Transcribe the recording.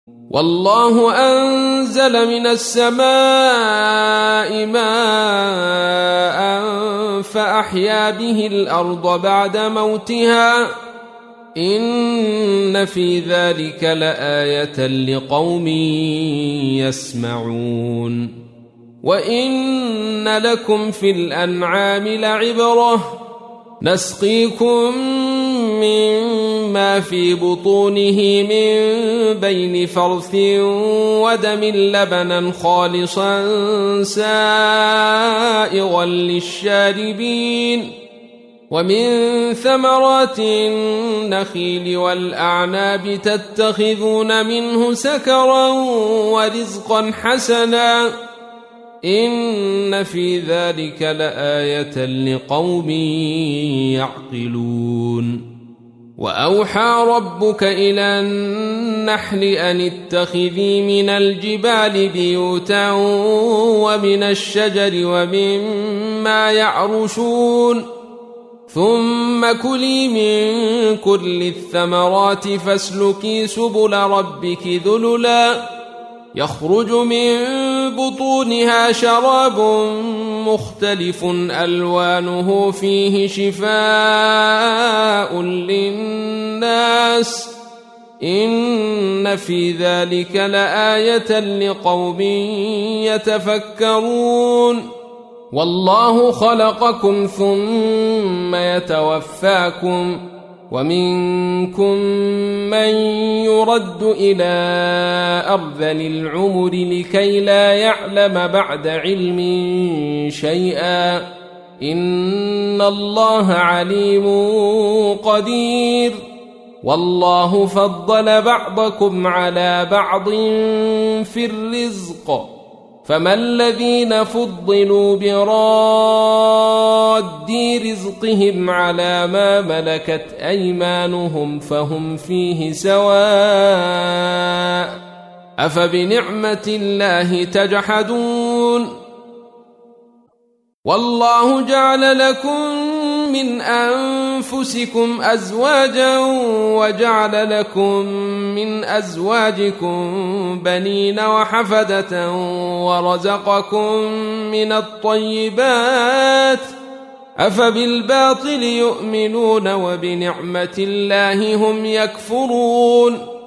والله أنزل من السماء ماء فأحيا به الأرض بعد موتها إن في ذلك لآية لقوم يسمعون وإن لكم في الأنعام لعبرة نسقيكم مما في بطونه من بين فرث ودم لبنا خالصا سائغا للشاربين ومن ثمرات النخيل والأعناب تتخذون منه سكرا ورزقا حسنا إن في ذلك لآية لقوم يعقلون وأوحى ربك إلى النحل أن اتخذي من الجبال بيوتا ومن الشجر ومما يعرشون ثم كلي من كل الثمرات فاسلكي سبل ربك ذللا يخرج من بطونها شراب مختلف ألوانه فيه شفاء للناس إن في ذلك لآية لقوم يتفكرون والله خلقكم ثم يتوفاكم ومنكم من يرد إلى أرذل العمر لكي لا يعلم بعد علم شيئا إن الله عليم قدير والله فضل بعضكم على بعض في الرزق فما الذين فضلوا براد رزقهم على ما ملكت أيمانهم فهم فيه سواء أفبنعمة الله تجحدون والله جعل لكم من أنفسكم أزواجا وجعل لكم من أزواجكم بنين وحفدة ورزقكم من الطيبات أفبالباطل يؤمنون وبنعمة الله هم يكفرون